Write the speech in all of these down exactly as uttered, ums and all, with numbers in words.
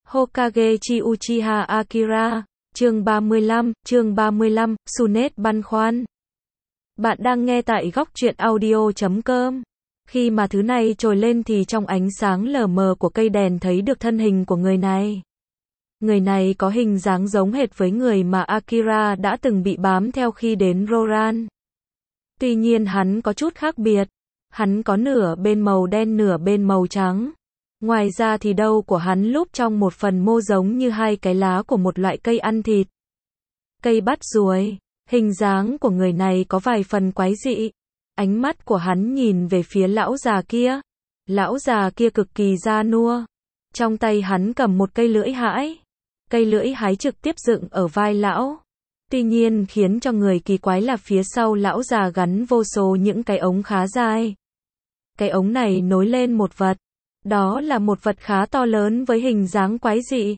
Hokagechi Uchiha Akira, chương ba mươi lăm, chương ba mươi lăm, Sunet băn khoăn. Bạn đang nghe tại góc truyện audio chấm com. Khi mà thứ này trồi lên thì trong ánh sáng lờ mờ của cây đèn thấy được thân hình của người này. Người này có hình dáng giống hệt với người mà Akira đã từng bị bám theo khi đến Roran. Tuy nhiên hắn có chút khác biệt. Hắn có nửa bên màu đen nửa bên màu trắng. Ngoài ra thì đầu của hắn lúc trong một phần mô giống như hai cái lá của một loại cây ăn thịt. Cây bát ruồi. Hình dáng của người này có vài phần quái dị. Ánh mắt của hắn nhìn về phía lão già kia. Lão già kia cực kỳ già nua. Trong tay hắn cầm một cây lưỡi hái. Cây lưỡi hái trực tiếp dựng ở vai lão. Tuy nhiên khiến cho người kỳ quái là phía sau lão già gắn vô số những cái ống khá dài. Cái ống này nối lên một vật. Đó là một vật khá to lớn với hình dáng quái dị.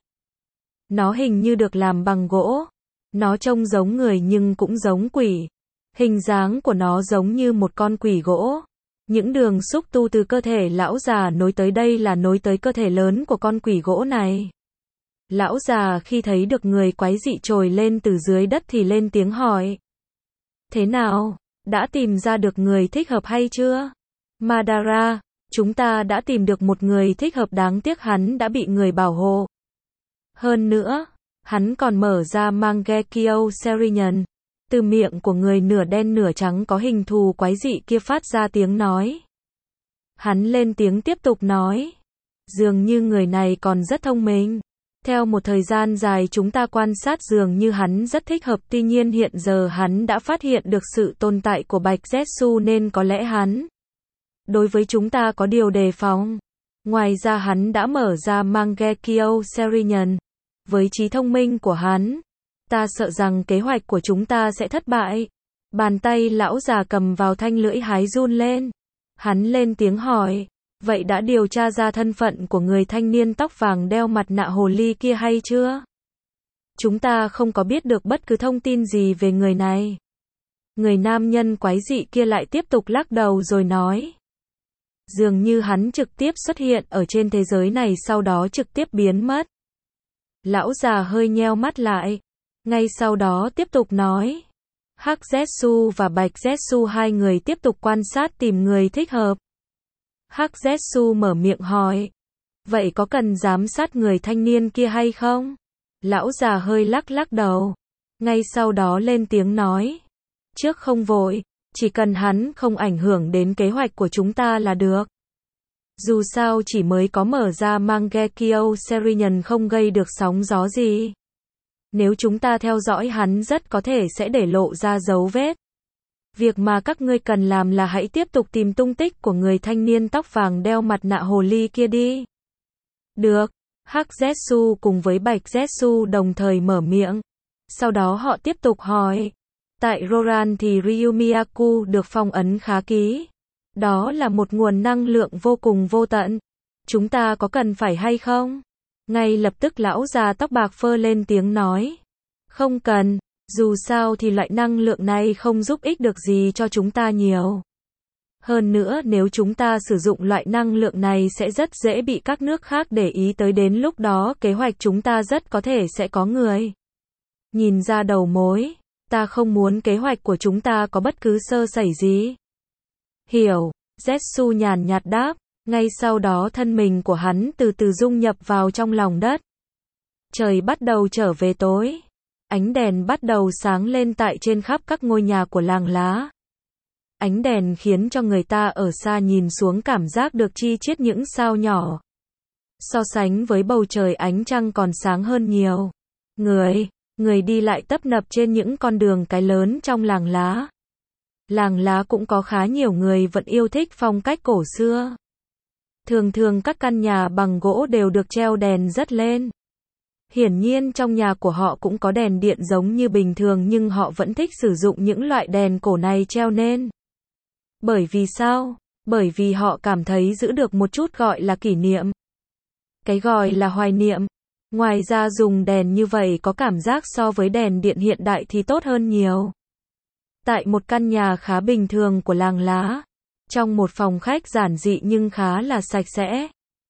Nó hình như được làm bằng gỗ. Nó trông giống người nhưng cũng giống quỷ. Hình dáng của nó giống như một con quỷ gỗ. Những đường xúc tu từ cơ thể lão già nối tới đây là nối tới cơ thể lớn của con quỷ gỗ này. Lão già khi thấy được người quái dị trồi lên từ dưới đất thì lên tiếng hỏi. Thế nào? Đã tìm ra được người thích hợp hay chưa? Madara, chúng ta đã tìm được một người thích hợp, đáng tiếc hắn đã bị người bảo hộ. Hơn nữa, hắn còn mở ra Mangekyo Serinian. Từ miệng của người nửa đen nửa trắng có hình thù quái dị kia phát ra tiếng nói. Hắn lên tiếng tiếp tục nói. Dường như người này còn rất thông minh. Theo một thời gian dài chúng ta quan sát dường như hắn rất thích hợp, tuy nhiên hiện giờ hắn đã phát hiện được sự tồn tại của Bạch Zetsu nên có lẽ hắn đối với chúng ta có điều đề phòng. Ngoài ra hắn đã mở ra Mangekyo Serinian. Với trí thông minh của hắn, ta sợ rằng kế hoạch của chúng ta sẽ thất bại. Bàn tay lão già cầm vào thanh lưỡi hái run lên. Hắn lên tiếng hỏi. Vậy đã điều tra ra thân phận của người thanh niên tóc vàng đeo mặt nạ hồ ly kia hay chưa? Chúng ta không có biết được bất cứ thông tin gì về người này. Người nam nhân quái dị kia lại tiếp tục lắc đầu rồi nói. Dường như hắn trực tiếp xuất hiện ở trên thế giới này sau đó trực tiếp biến mất. Lão già hơi nheo mắt lại. Ngay sau đó tiếp tục nói. Hắc Zetsu và Bạch Zetsu hai người tiếp tục quan sát tìm người thích hợp. Hắc Zetsu mở miệng hỏi. Vậy có cần giám sát người thanh niên kia hay không? Lão già hơi lắc lắc đầu. Ngay sau đó lên tiếng nói. Trước không vội, chỉ cần hắn không ảnh hưởng đến kế hoạch của chúng ta là được. Dù sao chỉ mới có mở ra Mangekyo Serinian không gây được sóng gió gì. Nếu chúng ta theo dõi hắn rất có thể sẽ để lộ ra dấu vết. Việc mà các ngươi cần làm là hãy tiếp tục tìm tung tích của người thanh niên tóc vàng đeo mặt nạ hồ ly kia đi. Được. Hắc Zetsu cùng với Bạch Zetsu đồng thời mở miệng. Sau đó họ tiếp tục hỏi. Tại Roran thì Ryumiyaku được phong ấn khá kỹ. Đó là một nguồn năng lượng vô cùng vô tận. Chúng ta có cần phải hay không? Ngay lập tức lão già tóc bạc phơ lên tiếng nói. Không cần. Dù sao thì loại năng lượng này không giúp ích được gì cho chúng ta nhiều. Hơn nữa nếu chúng ta sử dụng loại năng lượng này sẽ rất dễ bị các nước khác để ý tới, đến lúc đó kế hoạch chúng ta rất có thể sẽ có người nhìn ra đầu mối. Ta không muốn kế hoạch của chúng ta có bất cứ sơ sẩy gì. Hiểu. Zetsu nhàn nhạt đáp. Ngay sau đó thân mình của hắn từ từ dung nhập vào trong lòng đất. Trời bắt đầu trở về tối. Ánh đèn bắt đầu sáng lên tại trên khắp các ngôi nhà của làng lá. Ánh đèn khiến cho người ta ở xa nhìn xuống cảm giác được chi chít những sao nhỏ. So sánh với bầu trời ánh trăng còn sáng hơn nhiều. Người, người đi lại tấp nập trên những con đường cái lớn trong làng lá. Làng lá cũng có khá nhiều người vẫn yêu thích phong cách cổ xưa. Thường thường các căn nhà bằng gỗ đều được treo đèn rất lên. Hiển nhiên trong nhà của họ cũng có đèn điện giống như bình thường nhưng họ vẫn thích sử dụng những loại đèn cổ này treo lên. Bởi vì sao? Bởi vì họ cảm thấy giữ được một chút gọi là kỷ niệm. Cái gọi là hoài niệm. Ngoài ra dùng đèn như vậy có cảm giác so với đèn điện hiện đại thì tốt hơn nhiều. Tại một căn nhà khá bình thường của làng lá. Trong một phòng khách giản dị nhưng khá là sạch sẽ.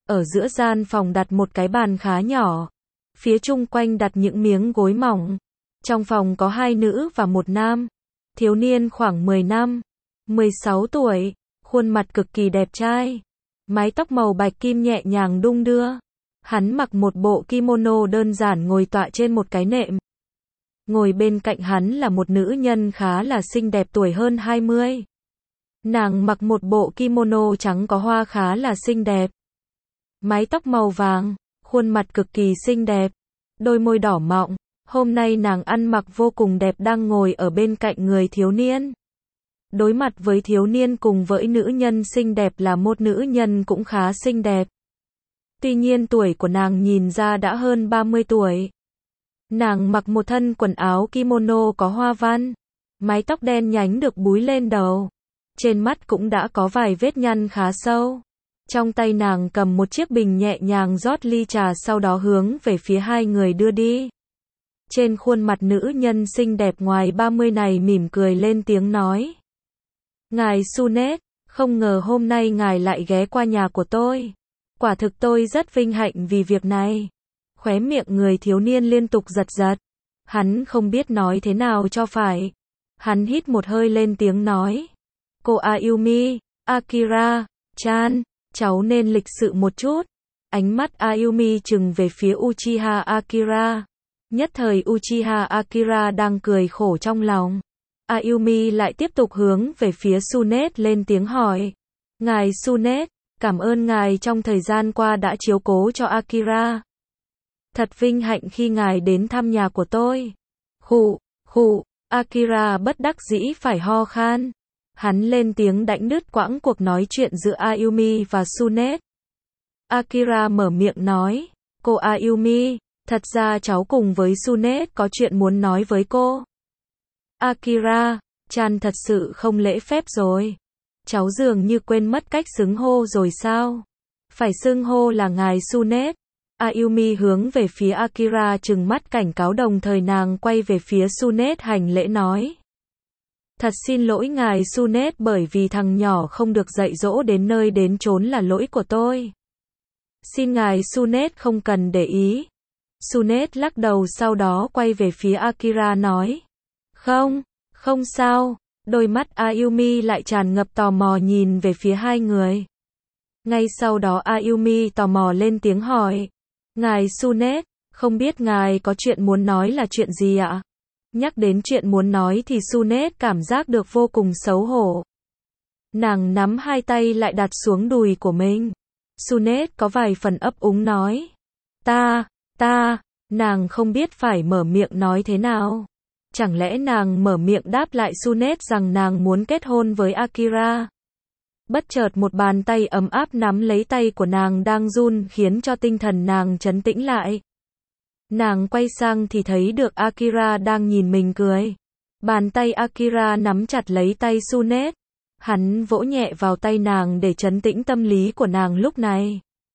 Ở giữa gian phòng đặt một cái bàn khá nhỏ. Phía chung quanh đặt những miếng gối mỏng. Trong phòng có hai nữ và một nam. Thiếu niên khoảng mười năm, mười sáu tuổi, khuôn mặt cực kỳ đẹp trai. Mái tóc màu bạch kim nhẹ nhàng đung đưa. Hắn mặc một bộ kimono đơn giản ngồi tọa trên một cái nệm. Ngồi bên cạnh hắn là một nữ nhân khá là xinh đẹp tuổi hơn hai mươi. Nàng mặc một bộ kimono trắng có hoa khá là xinh đẹp. Mái tóc màu vàng, khuôn mặt cực kỳ xinh đẹp, đôi môi đỏ mọng. Hôm nay nàng ăn mặc vô cùng đẹp đang ngồi ở bên cạnh người thiếu niên. Đối mặt với thiếu niên cùng với nữ nhân xinh đẹp là một nữ nhân cũng khá xinh đẹp. Tuy nhiên tuổi của nàng nhìn ra đã hơn ba mươi tuổi. Nàng mặc một thân quần áo kimono có hoa văn, mái tóc đen nhánh được búi lên đầu. Trên mắt cũng đã có vài vết nhăn khá sâu. Trong tay nàng cầm một chiếc bình nhẹ nhàng rót ly trà sau đó hướng về phía hai người đưa đi. Trên khuôn mặt nữ nhân xinh đẹp ngoài ba mươi này mỉm cười lên tiếng nói. Ngài Sunet, không ngờ hôm nay ngài lại ghé qua nhà của tôi. Quả thực tôi rất vinh hạnh vì việc này. Khóe miệng người thiếu niên liên tục giật giật. Hắn không biết nói thế nào cho phải. Hắn hít một hơi lên tiếng nói. Cô Ayumi, Akira, chan, cháu nên lịch sự một chút. Ánh mắt Ayumi trừng về phía Uchiha Akira. Nhất thời Uchiha Akira đang cười khổ trong lòng. Ayumi lại tiếp tục hướng về phía Sunet lên tiếng hỏi. Ngài Sunet, cảm ơn ngài trong thời gian qua đã chiếu cố cho Akira. Thật vinh hạnh khi ngài đến thăm nhà của tôi. Khụ, khụ, Akira bất đắc dĩ phải ho khan. Hắn lên tiếng đánh đứt quãng cuộc nói chuyện giữa Ayumi và Sunet. Akira mở miệng nói. Cô Ayumi, thật ra cháu cùng với Sunet có chuyện muốn nói với cô. Akira, chan thật sự không lễ phép rồi. Cháu dường như quên mất cách xưng hô rồi sao? Phải xưng hô là ngài Sunet. Ayumi hướng về phía Akira trừng mắt cảnh cáo đồng thời nàng quay về phía Sunet hành lễ nói. Thật xin lỗi ngài Sunet bởi vì thằng nhỏ không được dạy dỗ đến nơi đến chốn là lỗi của tôi. Xin ngài Sunet không cần để ý. Sunet lắc đầu sau đó quay về phía Akira nói. Không, không sao. Đôi mắt Ayumi lại tràn ngập tò mò nhìn về phía hai người. Ngay sau đó Ayumi tò mò lên tiếng hỏi. Ngài Sunet, không biết ngài có chuyện muốn nói là chuyện gì ạ? Nhắc đến chuyện muốn nói thì Sunet cảm giác được vô cùng xấu hổ. Nàng nắm hai tay lại đặt xuống đùi của mình. Sunet có vài phần ấp úng nói. Ta, ta, nàng không biết phải mở miệng nói thế nào. Chẳng lẽ nàng mở miệng đáp lại Sunet rằng nàng muốn kết hôn với Akira? Bất chợt một bàn tay ấm áp nắm lấy tay của nàng đang run khiến cho tinh thần nàng trấn tĩnh lại. Nàng quay sang thì thấy được Akira đang nhìn mình cười. Bàn tay Akira nắm chặt lấy tay Sunet. Hắn vỗ nhẹ vào tay nàng để trấn tĩnh tâm lý của nàng lúc này.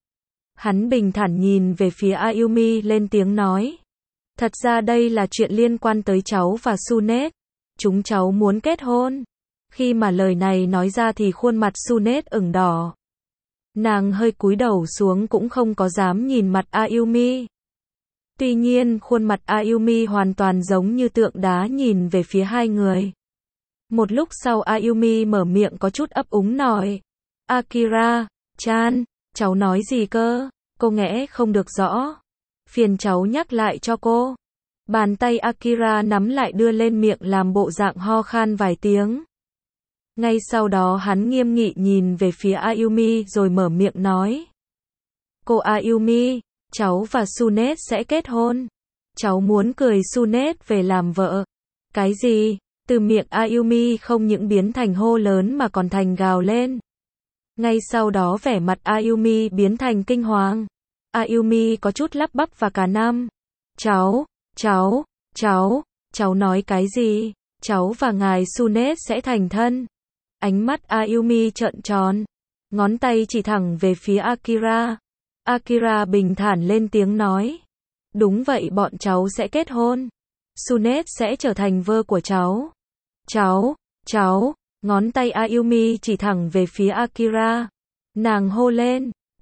Hắn bình thản nhìn về phía Ayumi lên tiếng nói. Thật ra đây là chuyện liên quan tới cháu và Sunet. Chúng cháu muốn kết hôn. Khi mà lời này nói ra thì khuôn mặt Sunet ửng đỏ. Nàng hơi cúi đầu xuống cũng không có dám nhìn mặt Ayumi. Tuy nhiên khuôn mặt Ayumi hoàn toàn giống như tượng đá nhìn về phía hai người. Một lúc sau Ayumi mở miệng có chút ấp úng nói. Akira, chan, cháu nói gì cơ? Cô nghe không được rõ. Phiền cháu nhắc lại cho cô. Bàn tay Akira nắm lại đưa lên miệng làm bộ dạng ho khan vài tiếng. Ngay sau đó hắn nghiêm nghị nhìn về phía Ayumi rồi mở miệng nói. Cô Ayumi, cháu và Sunet sẽ kết hôn. Cháu muốn cười Sunet về làm vợ. Cái gì? Từ miệng Ayumi không những biến thành hô lớn mà còn thành gào lên. Ngay sau đó vẻ mặt Ayumi biến thành kinh hoàng. Ayumi có chút lắp bắp và cả năm. Cháu, cháu, cháu, cháu nói cái gì? Cháu và ngài Sunet sẽ thành thân. Ánh mắt Ayumi trợn tròn. Ngón tay chỉ thẳng về phía Akira. Akira bình thản lên tiếng nói. Đúng vậy bọn cháu sẽ kết hôn. Sunet sẽ trở thành vợ của cháu. Cháu, cháu, ngón tay Ayumi chỉ thẳng về phía Akira. Nàng hô lên.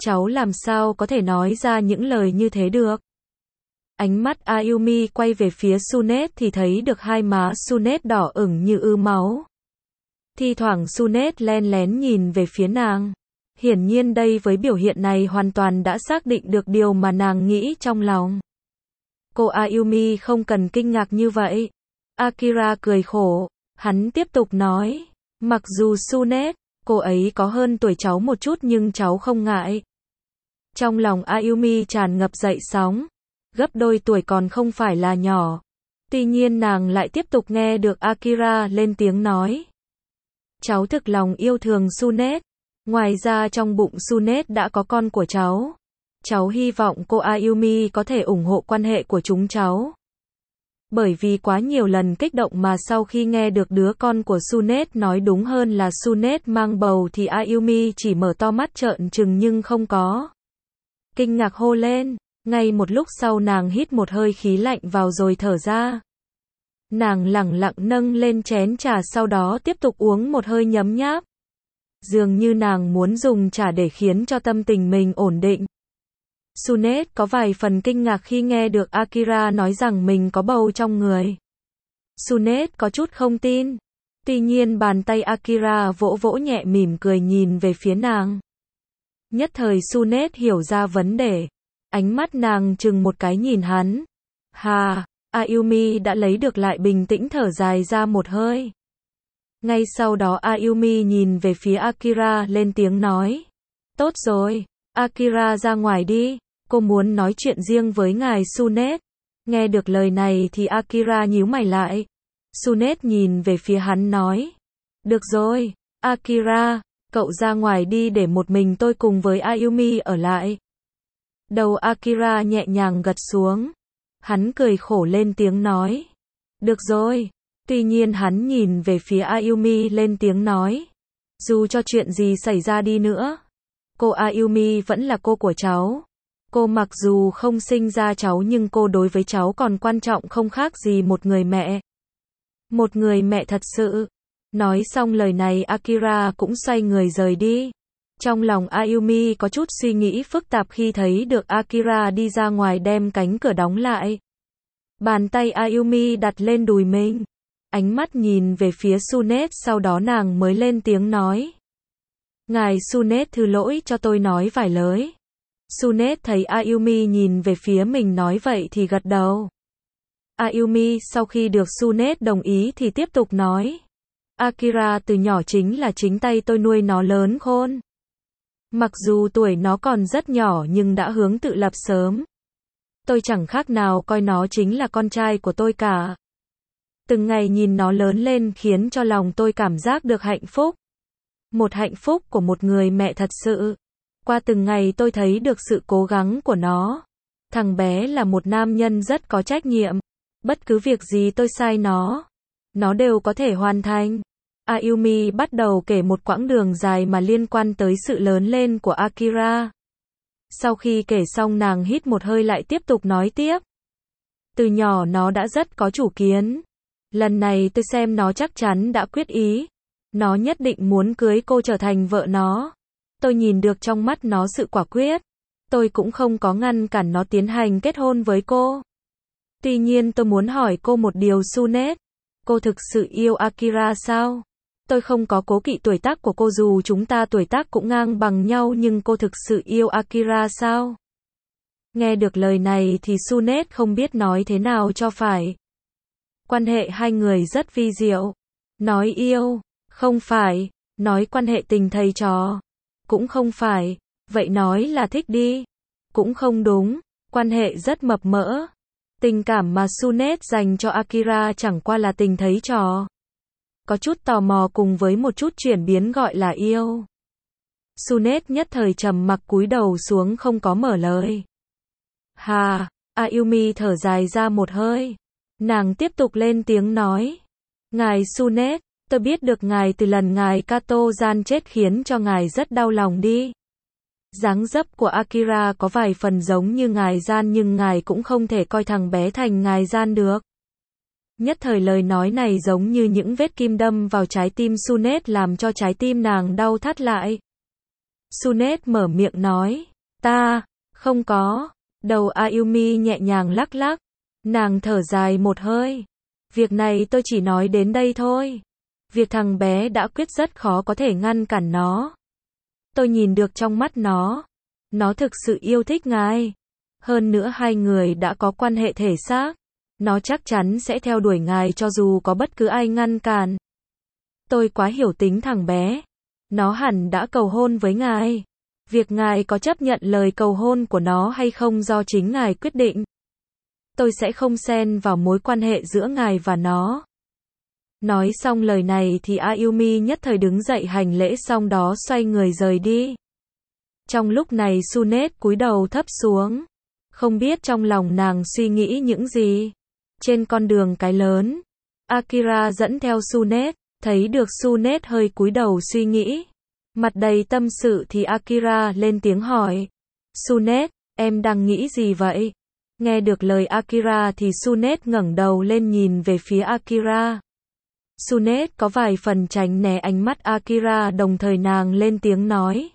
cháu làm sao có thể nói ra những lời như thế được. Ánh mắt Ayumi quay về phía Sunet thì thấy được hai má Sunet đỏ ửng như ứ máu. Thi thoảng Sunet len lén nhìn về phía nàng. Hiển nhiên đây với biểu hiện này hoàn toàn đã xác định được điều mà nàng nghĩ trong lòng. Cô Ayumi không cần kinh ngạc như vậy. Akira cười khổ, hắn tiếp tục nói, mặc dù Sunet, cô ấy có hơn tuổi cháu một chút nhưng cháu không ngại. Trong lòng Ayumi tràn ngập dậy sóng, gấp đôi tuổi còn không phải là nhỏ. Tuy nhiên nàng lại tiếp tục nghe được Akira lên tiếng nói. Cháu thực lòng yêu thương Sunet. Ngoài ra trong bụng Sunet đã có con của cháu. Cháu hy vọng cô Ayumi có thể ủng hộ quan hệ của chúng cháu. Bởi vì quá nhiều lần kích động mà sau khi nghe được đứa con của Sunet, nói đúng hơn là Sunet mang bầu, thì Ayumi chỉ mở to mắt trợn trừng nhưng không có kinh ngạc hô lên. Ngay một lúc sau nàng hít một hơi khí lạnh vào rồi thở ra. Nàng lẳng lặng nâng lên chén trà sau đó tiếp tục uống một hơi nhấm nháp. Dường như nàng muốn dùng trà để khiến cho tâm tình mình ổn định. Sunet có vài phần kinh ngạc khi nghe được Akira nói rằng mình có bầu trong người. Sunet có chút không tin. Tuy nhiên bàn tay Akira vỗ vỗ nhẹ mỉm cười nhìn về phía nàng. Nhất thời Sunet hiểu ra vấn đề. Ánh mắt nàng chừng một cái nhìn hắn. Hà, Ayumi đã lấy được lại bình tĩnh thở dài ra một hơi. Ngay sau đó Ayumi nhìn về phía Akira lên tiếng nói. Tốt rồi, Akira ra ngoài đi, cô muốn nói chuyện riêng với ngài Sunet. Nghe được lời này thì Akira nhíu mày lại. Sunet nhìn về phía hắn nói. Được rồi, Akira, cậu ra ngoài đi để một mình tôi cùng với Ayumi ở lại. Đầu Akira nhẹ nhàng gật xuống. Hắn cười khổ lên tiếng nói. Được rồi. Tuy nhiên hắn nhìn về phía Ayumi lên tiếng nói. Dù cho chuyện gì xảy ra đi nữa, cô Ayumi vẫn là cô của cháu. Cô mặc dù không sinh ra cháu nhưng cô đối với cháu còn quan trọng không khác gì một người mẹ. Một người mẹ thật sự. Nói xong lời này Akira cũng xoay người rời đi. Trong lòng Ayumi có chút suy nghĩ phức tạp khi thấy được Akira đi ra ngoài đem cánh cửa đóng lại. Bàn tay Ayumi đặt lên đùi mình. Ánh mắt nhìn về phía Sunet, sau đó nàng mới lên tiếng nói. Ngài Sunet thứ lỗi cho tôi nói vài lời. Sunet thấy Ayumi nhìn về phía mình nói vậy thì gật đầu. Ayumi sau khi được Sunet đồng ý thì tiếp tục nói. Akira từ nhỏ chính là chính tay tôi nuôi nó lớn khôn. Mặc dù tuổi nó còn rất nhỏ nhưng đã hướng tự lập sớm. Tôi chẳng khác nào coi nó chính là con trai của tôi cả. Từng ngày nhìn nó lớn lên khiến cho lòng tôi cảm giác được hạnh phúc. Một hạnh phúc của một người mẹ thật sự. Qua từng ngày tôi thấy được sự cố gắng của nó. Thằng bé là một nam nhân rất có trách nhiệm. Bất cứ việc gì tôi sai nó, nó đều có thể hoàn thành. Ayumi bắt đầu kể một quãng đường dài mà liên quan tới sự lớn lên của Akira. Sau khi kể xong nàng hít một hơi lại tiếp tục nói tiếp. Từ nhỏ nó đã rất có chủ kiến. Lần này tôi xem nó chắc chắn đã quyết ý. Nó nhất định muốn cưới cô trở thành vợ nó. Tôi nhìn được trong mắt nó sự quả quyết. Tôi cũng không có ngăn cản nó tiến hành kết hôn với cô. Tuy nhiên tôi muốn hỏi cô một điều Sunet. Cô thực sự yêu Akira sao? Tôi không có cố kỵ tuổi tác của cô dù chúng ta tuổi tác cũng ngang bằng nhau nhưng cô thực sự yêu Akira sao? Nghe được lời này thì Sunet không biết nói thế nào cho phải. Quan hệ hai người rất vi diệu. Nói yêu, không phải. Nói quan hệ tình thầy trò, cũng không phải. Vậy nói là thích đi, cũng không đúng. Quan hệ rất mập mỡ. Tình cảm mà Sunet dành cho Akira chẳng qua là tình thầy trò. Có chút tò mò cùng với một chút chuyển biến gọi là yêu. Sunet nhất thời trầm mặc cúi đầu xuống không có mở lời. Hà, Ayumi thở dài ra một hơi. Nàng tiếp tục lên tiếng nói. Ngài Sunet, tôi biết được ngài từ lần ngài Kato gian chết khiến cho ngài rất đau lòng đi. Dáng dấp của Akira có vài phần giống như ngài gian nhưng ngài cũng không thể coi thằng bé thành ngài gian được. Nhất thời lời nói này giống như những vết kim đâm vào trái tim Sunet làm cho trái tim nàng đau thắt lại. Sunet mở miệng nói. Ta, không có. Đầu Ayumi nhẹ nhàng lắc lắc. Nàng thở dài một hơi. Việc này tôi chỉ nói đến đây thôi. Việc thằng bé đã quyết rất khó có thể ngăn cản nó. Tôi nhìn được trong mắt nó. Nó thực sự yêu thích ngài. Hơn nữa hai người đã có quan hệ thể xác. Nó chắc chắn sẽ theo đuổi ngài cho dù có bất cứ ai ngăn cản. Tôi quá hiểu tính thằng bé. Nó hẳn đã cầu hôn với ngài. Việc ngài có chấp nhận lời cầu hôn của nó hay không do chính ngài quyết định. Tôi sẽ không xen vào mối quan hệ giữa ngài và nó. Nói xong lời này thì Ayumi nhất thời đứng dậy hành lễ, xong đó xoay người rời đi. Trong lúc này Sunet cúi đầu thấp xuống. Không biết trong lòng nàng suy nghĩ những gì. Trên con đường cái lớn, Akira dẫn theo Sunet, thấy được Sunet hơi cúi đầu suy nghĩ. Mặt đầy tâm sự thì Akira lên tiếng hỏi. Sunet, em đang nghĩ gì vậy? Nghe được lời Akira thì Sunet ngẩng đầu lên nhìn về phía Akira. Sunet có vài phần tránh né ánh mắt Akira, đồng thời nàng lên tiếng nói.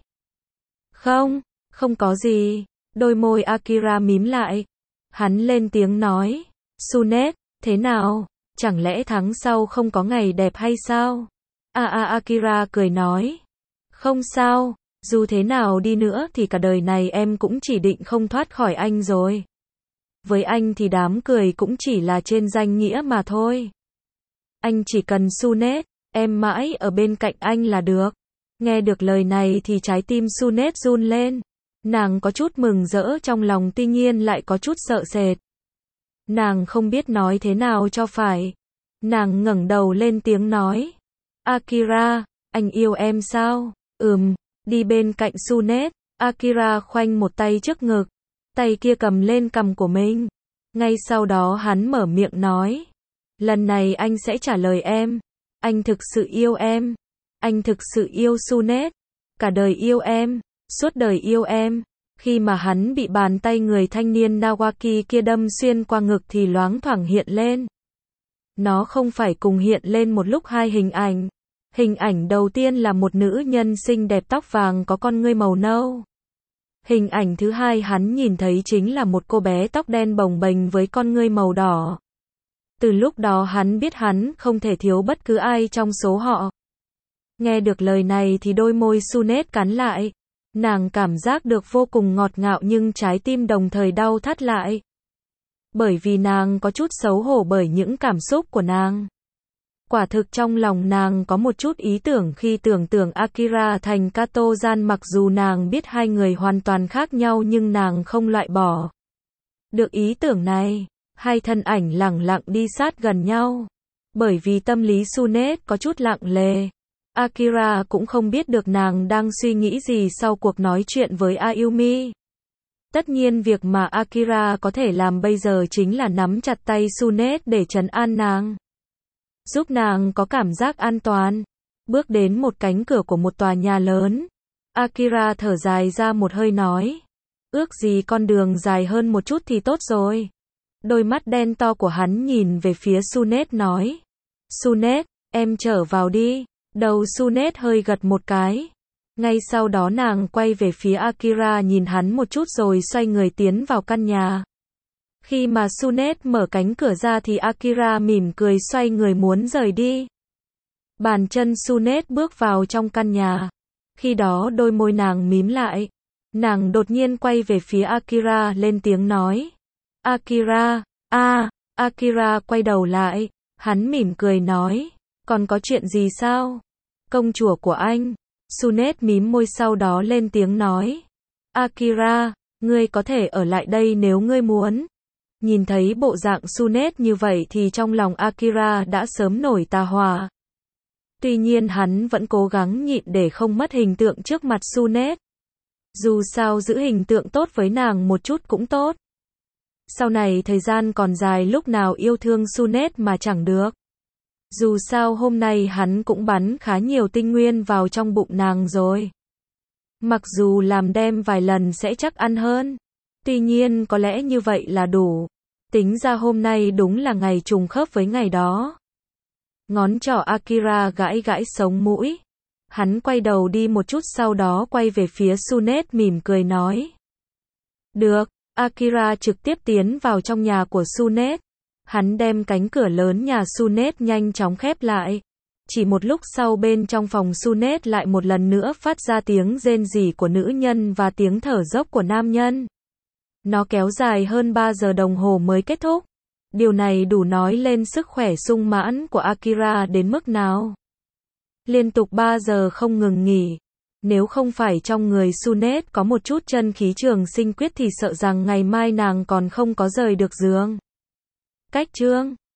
Không, không có gì. Đôi môi Akira mím lại. Hắn lên tiếng nói. Sunet, thế nào? Chẳng lẽ tháng sau không có ngày đẹp hay sao? A a Akira cười nói. Không sao, dù thế nào đi nữa thì cả đời này em cũng chỉ định không thoát khỏi anh rồi. Với anh thì đám cười cũng chỉ là trên danh nghĩa mà thôi. Anh chỉ cần Sunet, em mãi ở bên cạnh anh là được. Nghe được lời này thì trái tim Sunet run lên. Nàng có chút mừng rỡ trong lòng, tuy nhiên lại có chút sợ sệt. Nàng không biết nói thế nào cho phải. Nàng ngẩng đầu lên tiếng nói. Akira, anh yêu em sao? Ừm, đi bên cạnh Sunet. Akira khoanh một tay trước ngực. Tay kia cầm lên cằm của mình. Ngay sau đó hắn mở miệng nói. Lần này anh sẽ trả lời em. Anh thực sự yêu em. Anh thực sự yêu Sunet. Cả đời yêu em. Suốt đời yêu em. Khi mà hắn bị bàn tay người thanh niên Nawaki kia đâm xuyên qua ngực thì loáng thoảng hiện lên. Nó không phải cùng hiện lên một lúc hai hình ảnh. Hình ảnh đầu tiên là một nữ nhân xinh đẹp tóc vàng có con ngươi màu nâu. Hình ảnh thứ hai hắn nhìn thấy chính là một cô bé tóc đen bồng bềnh với con ngươi màu đỏ. Từ lúc đó hắn biết hắn không thể thiếu bất cứ ai trong số họ. Nghe được lời này thì đôi môi Sunet cắn lại. Nàng cảm giác được vô cùng ngọt ngào nhưng trái tim đồng thời đau thắt lại. Bởi vì nàng có chút xấu hổ bởi những cảm xúc của nàng. Quả thực trong lòng nàng có một chút ý tưởng khi tưởng tượng Akira thành Kato-gian, mặc dù nàng biết hai người hoàn toàn khác nhau nhưng nàng không loại bỏ được ý tưởng này. Hai thân ảnh lẳng lặng đi sát gần nhau. Bởi vì tâm lý Sunet có chút lặng lề. Akira cũng không biết được nàng đang suy nghĩ gì sau cuộc nói chuyện với Ayumi. Tất nhiên việc mà Akira có thể làm bây giờ chính là nắm chặt tay Sunet để trấn an nàng. Giúp nàng có cảm giác an toàn. Bước đến một cánh cửa của một tòa nhà lớn. Akira thở dài ra một hơi nói. Ước gì con đường dài hơn một chút thì tốt rồi. Đôi mắt đen to của hắn nhìn về phía Sunet nói. Sunet, em trở vào đi. Đầu Sunet hơi gật một cái. Ngay sau đó nàng quay về phía Akira nhìn hắn một chút rồi xoay người tiến vào căn nhà. Khi mà Sunet mở cánh cửa ra thì Akira mỉm cười xoay người muốn rời đi. Bàn chân Sunet bước vào trong căn nhà. Khi đó đôi môi nàng mím lại. Nàng đột nhiên quay về phía Akira lên tiếng nói. Akira, a, Akira quay đầu lại. Hắn mỉm cười nói. Còn có chuyện gì sao? Công chúa của anh. Sunet mím môi sau đó lên tiếng nói. Akira, ngươi có thể ở lại đây nếu ngươi muốn. Nhìn thấy bộ dạng Sunet như vậy thì trong lòng Akira đã sớm nổi tà hỏa. Tuy nhiên hắn vẫn cố gắng nhịn để không mất hình tượng trước mặt Sunet. Dù sao giữ hình tượng tốt với nàng một chút cũng tốt. Sau này thời gian còn dài, lúc nào yêu thương Sunet mà chẳng được. Dù sao hôm nay hắn cũng bắn khá nhiều tinh nguyên vào trong bụng nàng rồi. Mặc dù làm đem vài lần sẽ chắc ăn hơn. Tuy nhiên có lẽ như vậy là đủ. Tính ra hôm nay đúng là ngày trùng khớp với ngày đó. Ngón trỏ Akira gãi gãi sống mũi. Hắn quay đầu đi một chút sau đó quay về phía Sunet mỉm cười nói. Được, Akira trực tiếp tiến vào trong nhà của Tsunade. Hắn đem cánh cửa lớn nhà Tsunade nhanh chóng khép lại. Chỉ một lúc sau bên trong phòng Tsunade lại một lần nữa phát ra tiếng rên rỉ của nữ nhân và tiếng thở dốc của nam nhân. Nó kéo dài hơn ba giờ đồng hồ mới kết thúc. Điều này đủ nói lên sức khỏe sung mãn của Akira đến mức nào. Liên tục ba giờ không ngừng nghỉ. Nếu không phải trong người Tsunade có một chút chân khí trường sinh quyết thì sợ rằng ngày mai nàng còn không có rời được giường. Cách chương